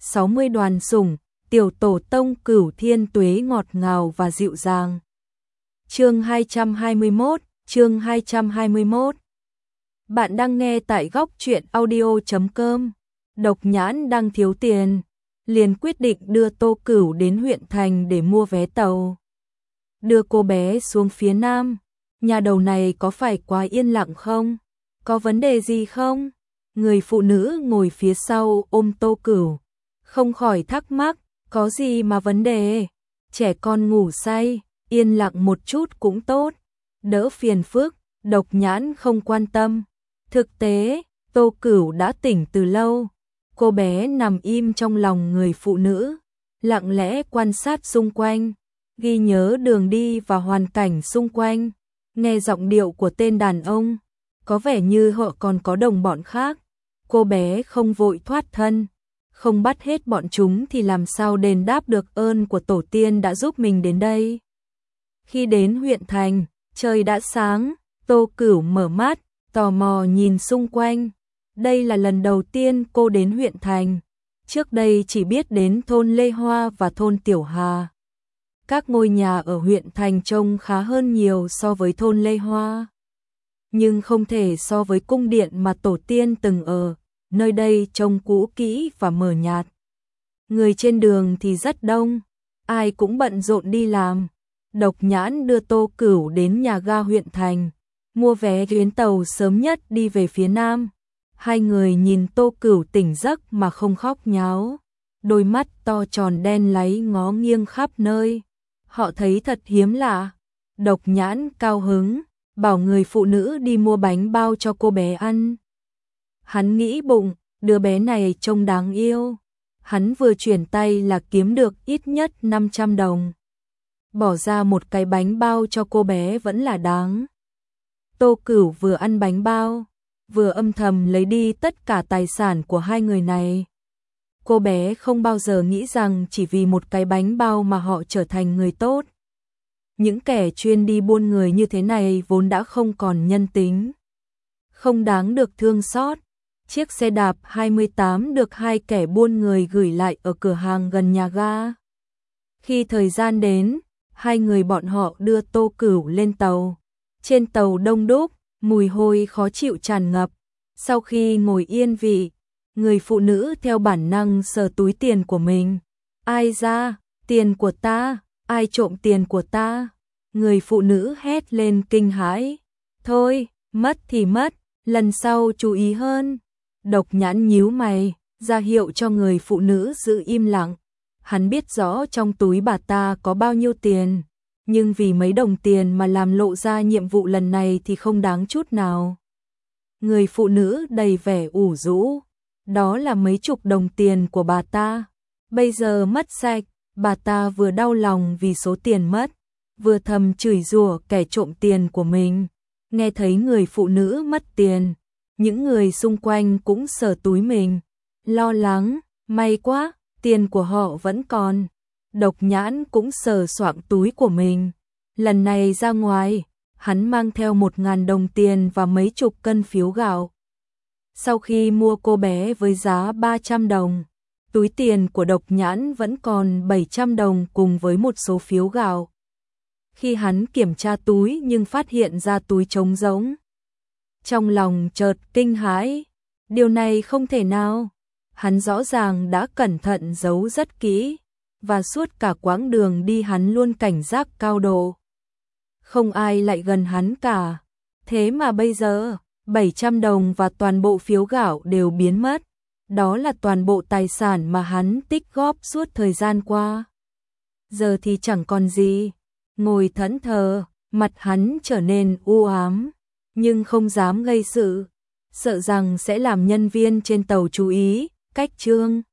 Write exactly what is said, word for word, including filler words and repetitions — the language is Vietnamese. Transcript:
sáu mươi đoàn sủng, tiểu tổ tông Cửu Thiên Tuế ngọt ngào và dịu dàng. Chương hai trăm hai mươi mốt, chương hai trăm hai mươi mốt. Bạn đang nghe tại góc truyện audio chấm com. Độc Nhãn đang thiếu tiền, liền quyết định đưa Tô Cửu đến huyện thành để mua vé tàu. Đưa cô bé xuống phía nam, nhà đầu này có phải quá yên lặng không? Có vấn đề gì không? Người phụ nữ ngồi phía sau ôm Tô Cửu, không khỏi thắc mắc, có gì mà vấn đề? Trẻ con ngủ say, yên lặng một chút cũng tốt, đỡ phiền phức. Độc Nhãn không quan tâm. Thực tế, Tô Cửu đã tỉnh từ lâu. Cô bé nằm im trong lòng người phụ nữ, lặng lẽ quan sát xung quanh, ghi nhớ đường đi và hoàn cảnh xung quanh. Nghe giọng điệu của tên đàn ông, có vẻ như họ còn có đồng bọn khác. Cô bé không vội thoát thân, không bắt hết bọn chúng thì làm sao đền đáp được ơn của tổ tiên đã giúp mình đến đây. Khi đến huyện thành, trời đã sáng. Tô Cửu mở mắt, tò mò nhìn xung quanh. Đây là lần đầu tiên cô đến huyện thành. Trước đây chỉ biết đến thôn Lê Hoa và thôn Tiểu Hà. Các ngôi nhà ở huyện thành trông khá hơn nhiều so với thôn Lê Hoa, nhưng không thể so với cung điện mà tổ tiên từng ở. Nơi đây trông cũ kỹ và mờ nhạt. Người trên đường thì rất đông, ai cũng bận rộn đi làm. Độc Nhãn đưa Tô Cửu đến nhà ga huyện thành, mua vé chuyến tàu sớm nhất đi về phía nam. Hai người nhìn Tô Cửu tỉnh giấc mà không khóc nháo, đôi mắt to tròn đen láy ngó nghiêng khắp nơi. Họ thấy thật hiếm lạ. Độc Nhãn cao hứng, bảo người phụ nữ đi mua bánh bao cho cô bé ăn. Hắn nghĩ bụng, đứa bé này trông đáng yêu. Hắn vừa chuyển tay là kiếm được ít nhất năm trăm đồng. Bỏ ra một cái bánh bao cho cô bé vẫn là đáng. Tô Cửu vừa ăn bánh bao, vừa âm thầm lấy đi tất cả tài sản của hai người này. Cô bé không bao giờ nghĩ rằng chỉ vì một cái bánh bao mà họ trở thành người tốt. Những kẻ chuyên đi buôn người như thế này vốn đã không còn nhân tính, không đáng được thương xót. Chiếc xe đạp hai mươi tám được hai kẻ buôn người gửi lại ở cửa hàng gần nhà ga. Khi thời gian đến, hai người bọn họ đưa Tô Cửu lên tàu. Trên tàu đông đúc, mùi hôi khó chịu tràn ngập. Sau khi ngồi yên vị, người phụ nữ theo bản năng sờ túi tiền của mình. Ai ra? Tiền của ta? Ai trộm tiền của ta? Người phụ nữ hét lên kinh hãi. Thôi, mất thì mất, lần sau chú ý hơn. Độc Nhãn nhíu mày, ra hiệu cho người phụ nữ giữ im lặng. Hắn biết rõ trong túi bà ta có bao nhiêu tiền, nhưng vì mấy đồng tiền mà làm lộ ra nhiệm vụ lần này thì không đáng chút nào. Người phụ nữ đầy vẻ ủ rũ. Đó là mấy chục đồng tiền của bà ta, bây giờ mất sạch. Bà ta vừa đau lòng vì số tiền mất, vừa thầm chửi rủa kẻ trộm tiền của mình. Nghe thấy người phụ nữ mất tiền, những người xung quanh cũng sờ túi mình, lo lắng. May quá, tiền của họ vẫn còn. Độc Nhãn cũng sờ soạng túi của mình. Lần này ra ngoài, hắn mang theo một ngàn đồng tiền và mấy chục cân phiếu gạo. Sau khi mua cô bé với giá ba trăm đồng, túi tiền của Độc Nhãn vẫn còn bảy trăm đồng cùng với một số phiếu gạo. Khi hắn kiểm tra túi nhưng phát hiện ra túi trống rỗng, trong lòng chợt kinh hãi. Điều này không thể nào. Hắn rõ ràng đã cẩn thận giấu rất kỹ, và suốt cả quãng đường đi hắn luôn cảnh giác cao độ. Không ai lại gần hắn cả. Thế mà bây giờ, bảy trăm đồng và toàn bộ phiếu gạo đều biến mất. Đó là toàn bộ tài sản mà hắn tích góp suốt thời gian qua. Giờ thì chẳng còn gì. Ngồi thẫn thờ, mặt hắn trở nên u ám, nhưng không dám gây sự, sợ rằng sẽ làm nhân viên trên tàu chú ý. Cách chương